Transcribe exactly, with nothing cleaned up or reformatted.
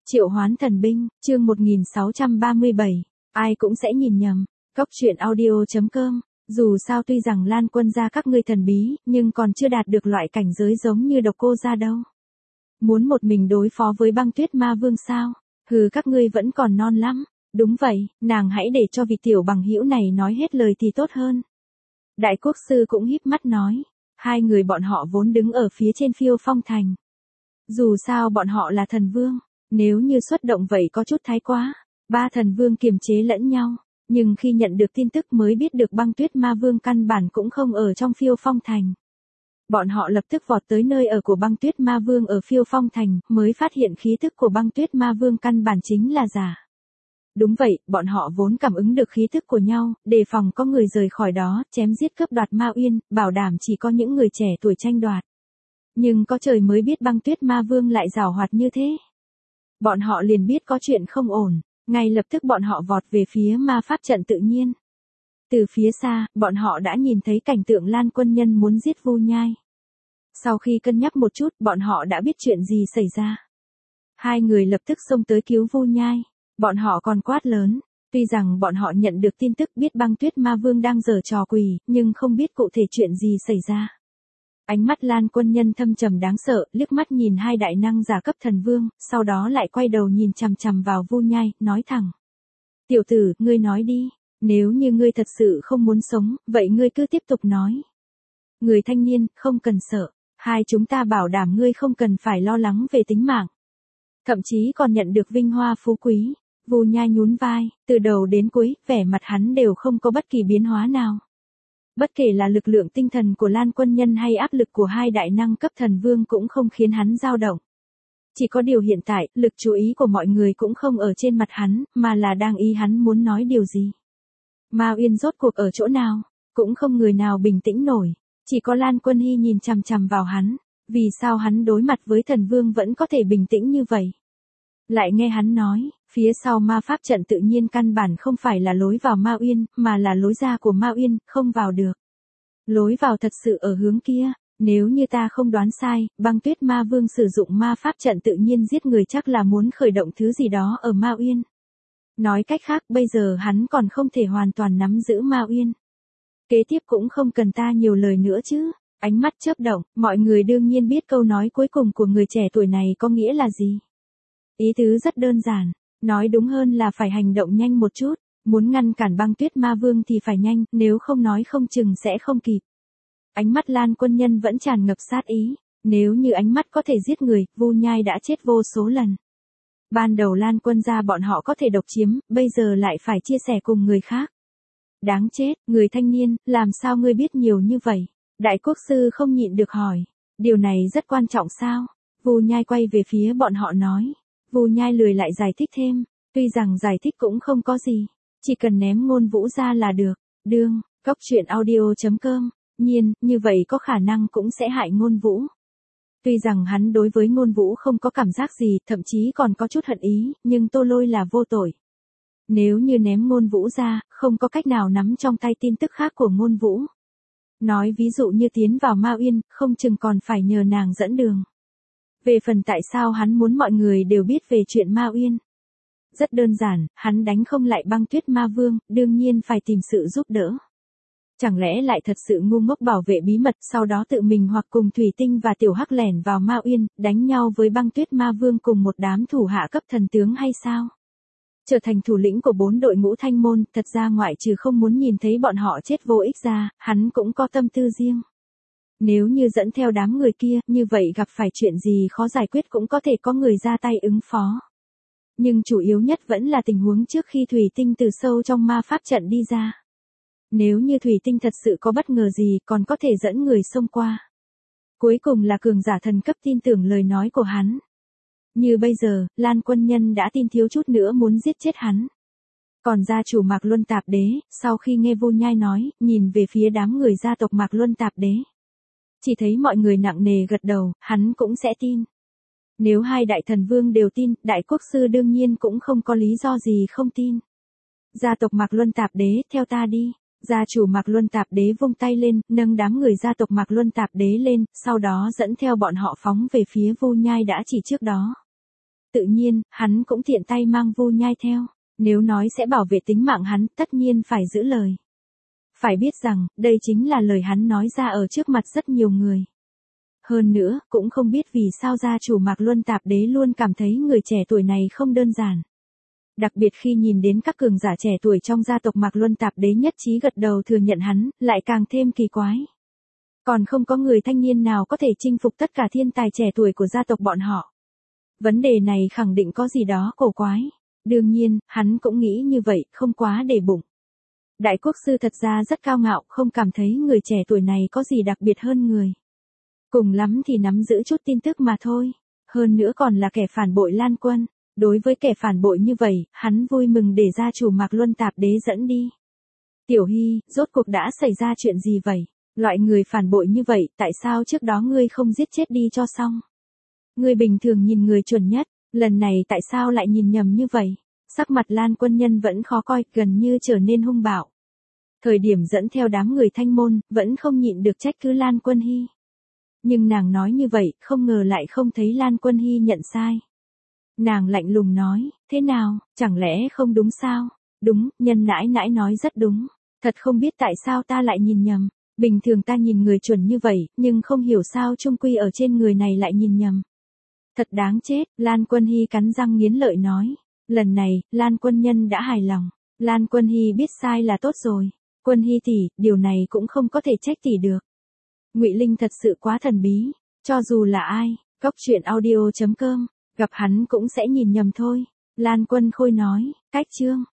Triệu Hoán Thần Binh, chương một nghìn sáu trăm ba mươi bảy, ai cũng sẽ nhìn nhầm. Cốc truyện audio chấm com. Dù sao tuy rằng Lan Quân gia các ngươi thần bí, nhưng còn chưa đạt được loại cảnh giới giống như Độc Cô gia đâu. Muốn một mình đối phó với Băng Tuyết Ma Vương sao? Hừ, các ngươi vẫn còn non lắm. Đúng vậy, nàng hãy để cho vị tiểu bằng hữu này nói hết lời thì tốt hơn. Đại quốc sư cũng híp mắt nói. Hai người bọn họ vốn đứng ở phía trên Phiêu Phong thành. Dù sao bọn họ là thần vương. Nếu như xuất động vậy có chút thái quá. Ba thần vương kiềm chế lẫn nhau. Nhưng khi nhận được tin tức mới biết được Băng Tuyết Ma Vương căn bản cũng không ở trong Phiêu Phong thành. Bọn họ lập tức vọt tới nơi ở của Băng Tuyết Ma Vương ở Phiêu Phong thành, mới phát hiện khí tức của Băng Tuyết Ma Vương căn bản chính là giả. Đúng vậy, bọn họ vốn cảm ứng được khí tức của nhau, đề phòng có người rời khỏi đó, chém giết cướp đoạt Ma Uyên, bảo đảm chỉ có những người trẻ tuổi tranh đoạt. Nhưng có trời mới biết Băng Tuyết Ma Vương lại giàu hoạt như thế. Bọn họ liền biết có chuyện không ổn, ngay lập tức bọn họ vọt về phía ma pháp trận tự nhiên. Từ phía xa, bọn họ đã nhìn thấy cảnh tượng Lan quân nhân muốn giết Vu Nhai. Sau khi cân nhắc một chút, bọn họ đã biết chuyện gì xảy ra. Hai người lập tức xông tới cứu Vu Nhai. Bọn họ còn quát lớn. Tuy rằng bọn họ nhận được tin tức biết Băng Tuyết Ma Vương đang giở trò quỷ, nhưng không biết cụ thể chuyện gì xảy ra. Ánh mắt Lan quân nhân thâm trầm đáng sợ, liếc mắt nhìn hai đại năng giả cấp thần vương, sau đó lại quay đầu nhìn chằm chằm vào Vu Nhai, nói thẳng. Tiểu tử, ngươi nói đi, nếu như ngươi thật sự không muốn sống, vậy ngươi cứ tiếp tục nói. Người thanh niên, không cần sợ, hai chúng ta bảo đảm ngươi không cần phải lo lắng về tính mạng. Thậm chí còn nhận được vinh hoa phú quý. Vu Nhai nhún vai, từ đầu đến cuối, vẻ mặt hắn đều không có bất kỳ biến hóa nào. Bất kể là lực lượng tinh thần của Lan quân nhân hay áp lực của hai đại năng cấp thần vương cũng không khiến hắn dao động. Chỉ có điều hiện tại, lực chú ý của mọi người cũng không ở trên mặt hắn, mà là đang ý hắn muốn nói điều gì. Ma Uyên rốt cuộc ở chỗ nào, cũng không người nào bình tĩnh nổi, chỉ có Lan Quân Hy nhìn chằm chằm vào hắn, vì sao hắn đối mặt với thần vương vẫn có thể bình tĩnh như vậy. Lại nghe hắn nói, phía sau ma pháp trận tự nhiên căn bản không phải là lối vào Ma Uyên, mà là lối ra của Ma Uyên, không vào được. Lối vào thật sự ở hướng kia, nếu như ta không đoán sai, Băng Tuyết Ma Vương sử dụng ma pháp trận tự nhiên giết người chắc là muốn khởi động thứ gì đó ở Ma Uyên. Nói cách khác, bây giờ hắn còn không thể hoàn toàn nắm giữ Ma Uyên. Kế tiếp cũng không cần ta nhiều lời nữa chứ. Ánh mắt chớp động, mọi người đương nhiên biết câu nói cuối cùng của người trẻ tuổi này có nghĩa là gì. Ý tứ rất đơn giản, nói đúng hơn là phải hành động nhanh một chút, muốn ngăn cản Băng Tuyết Ma Vương thì phải nhanh, nếu không nói không chừng sẽ không kịp. Ánh mắt Lan quân nhân vẫn tràn ngập sát ý, nếu như ánh mắt có thể giết người, Vu Nhai đã chết vô số lần. Ban đầu Lan quân gia bọn họ có thể độc chiếm, bây giờ lại phải chia sẻ cùng người khác. Đáng chết, người thanh niên, làm sao ngươi biết nhiều như vậy? Đại quốc sư không nhịn được hỏi, điều này rất quan trọng sao? Vu Nhai quay về phía bọn họ nói. Vu Nhai lười lại giải thích thêm, tuy rằng giải thích cũng không có gì, chỉ cần ném Ngôn Vũ ra là được. Đương, cốc truyện audio chấm com, nhiên, như vậy có khả năng cũng sẽ hại Ngôn Vũ. Tuy rằng hắn đối với Ngôn Vũ không có cảm giác gì, thậm chí còn có chút hận ý, nhưng Tô Lôi là vô tội. Nếu như ném Ngôn Vũ ra, không có cách nào nắm trong tay tin tức khác của Ngôn Vũ. Nói ví dụ như tiến vào Ma Uyên, không chừng còn phải nhờ nàng dẫn đường. Về phần tại sao hắn muốn mọi người đều biết về chuyện Ma Uyên. Rất đơn giản, hắn đánh không lại Băng Tuyết Ma Vương, đương nhiên phải tìm sự giúp đỡ. Chẳng lẽ lại thật sự ngu ngốc bảo vệ bí mật, sau đó tự mình hoặc cùng Thủy Tinh và Tiểu Hắc lẻn vào Ma Uyên, đánh nhau với Băng Tuyết Ma Vương cùng một đám thủ hạ cấp thần tướng hay sao? Trở thành thủ lĩnh của bốn đội ngũ thanh môn, thật ra ngoại trừ không muốn nhìn thấy bọn họ chết vô ích ra, hắn cũng có tâm tư riêng. Nếu như dẫn theo đám người kia, như vậy gặp phải chuyện gì khó giải quyết cũng có thể có người ra tay ứng phó. Nhưng chủ yếu nhất vẫn là tình huống trước khi Thủy Tinh từ sâu trong ma pháp trận đi ra. Nếu như Thủy Tinh thật sự có bất ngờ gì còn có thể dẫn người xông qua. Cuối cùng là cường giả thần cấp tin tưởng lời nói của hắn. Như bây giờ, Lan quân nhân đã tin thiếu chút nữa muốn giết chết hắn. Còn gia chủ Mạc Luân Tạp Đế, sau khi nghe Vu Nhai nói, nhìn về phía đám người gia tộc Mạc Luân Tạp Đế. Chỉ thấy mọi người nặng nề gật đầu, hắn cũng sẽ tin. Nếu hai đại thần vương đều tin, đại quốc sư đương nhiên cũng không có lý do gì không tin. Gia tộc Mạc Luân Tạp Đế, theo ta đi. Gia chủ Mạc Luân Tạp Đế vung tay lên, nâng đám người gia tộc Mạc Luân Tạp Đế lên, sau đó dẫn theo bọn họ phóng về phía Vu Nhai đã chỉ trước đó. Tự nhiên, hắn cũng tiện tay mang Vu Nhai theo. Nếu nói sẽ bảo vệ tính mạng hắn, tất nhiên phải giữ lời. Phải biết rằng, đây chính là lời hắn nói ra ở trước mặt rất nhiều người. Hơn nữa, cũng không biết vì sao gia chủ Mạc Luân Tạp Đế luôn cảm thấy người trẻ tuổi này không đơn giản. Đặc biệt khi nhìn đến các cường giả trẻ tuổi trong gia tộc Mạc Luân Tạp Đế nhất trí gật đầu thừa nhận hắn, lại càng thêm kỳ quái. Còn không có người thanh niên nào có thể chinh phục tất cả thiên tài trẻ tuổi của gia tộc bọn họ. Vấn đề này khẳng định có gì đó cổ quái. Đương nhiên, hắn cũng nghĩ như vậy, không quá để bụng. Đại quốc sư thật ra rất cao ngạo, không cảm thấy người trẻ tuổi này có gì đặc biệt hơn người. Cùng lắm thì nắm giữ chút tin tức mà thôi. Hơn nữa còn là kẻ phản bội Lan Quân. Đối với kẻ phản bội như vậy, hắn vui mừng để gia chủ Mạc Luân Tạp Đế dẫn đi. Tiểu Hy, rốt cuộc đã xảy ra chuyện gì vậy? Loại người phản bội như vậy, tại sao trước đó ngươi không giết chết đi cho xong? Ngươi bình thường nhìn người chuẩn nhất, lần này tại sao lại nhìn nhầm như vậy? Sắc mặt Lan Quân Nhân vẫn khó coi, gần như trở nên hung bạo. Thời điểm dẫn theo đám người Thanh Môn, vẫn không nhịn được trách cứ Lan Quân Hy. Nhưng nàng nói như vậy, không ngờ lại không thấy Lan Quân Hy nhận sai. Nàng lạnh lùng nói, thế nào, chẳng lẽ không đúng sao? Đúng, nhân nãi nãi nói rất đúng. Thật không biết tại sao ta lại nhìn nhầm. Bình thường ta nhìn người chuẩn như vậy, nhưng không hiểu sao chung quy ở trên người này lại nhìn nhầm. Thật đáng chết, Lan Quân Hy cắn răng nghiến lợi nói. Lần này, Lan Quân Nhân đã hài lòng. Lan Quân Hy biết sai là tốt rồi. Quân Hy tỷ, điều này cũng không có thể trách tỷ được. Ngụy Linh thật sự quá thần bí. Cho dù là ai, Cốc Truyện Audio chấm com, gặp hắn cũng sẽ nhìn nhầm thôi. Lan Quân Khôi nói, cách chương.